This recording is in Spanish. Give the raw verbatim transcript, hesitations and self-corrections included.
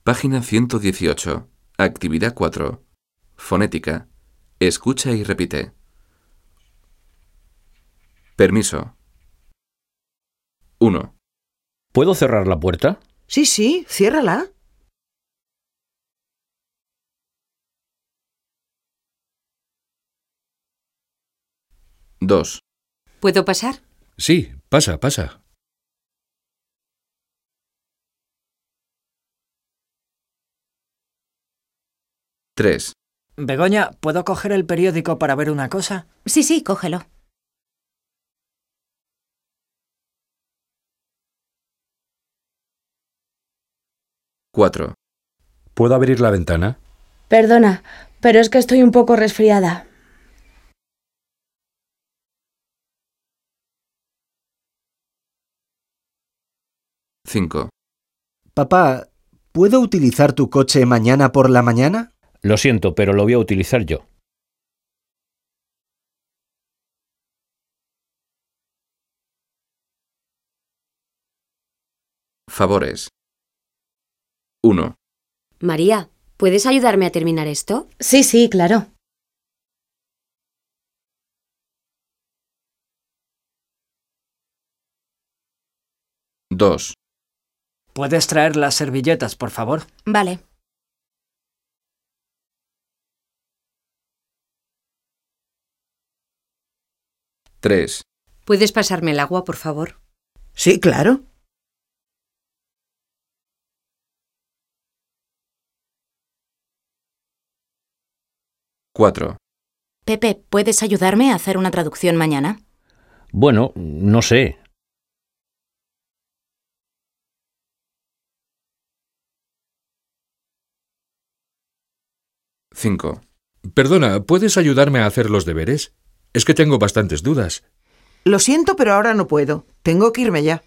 Página ciento dieciocho. Actividad cuatro. Fonética. Escucha y repite. Permiso. uno. ¿Puedo cerrar la puerta? Sí, sí, ciérrala. dos. ¿Puedo pasar? Sí, pasa, pasa. tres. Begoña, ¿puedo coger el periódico para ver una cosa? Sí, sí, cógelo. cuatro. ¿Puedo abrir la ventana? Perdona, pero es que estoy un poco resfriada. cinco. Papá, ¿puedo utilizar tu coche mañana por la mañana? Lo siento, pero lo voy a utilizar yo. Favores. uno. María, ¿puedes ayudarme a terminar esto? Sí, sí, claro. dos. ¿Puedes traer las servilletas, por favor? Vale. tres. ¿Puedes pasarme el agua, por favor? Sí, claro. cuatro. Pepe, ¿puedes ayudarme a hacer una traducción mañana? Bueno, no sé. cinco. Perdona, ¿puedes ayudarme a hacer los deberes? Es que tengo bastantes dudas. Lo siento, pero ahora no puedo. Tengo que irme ya.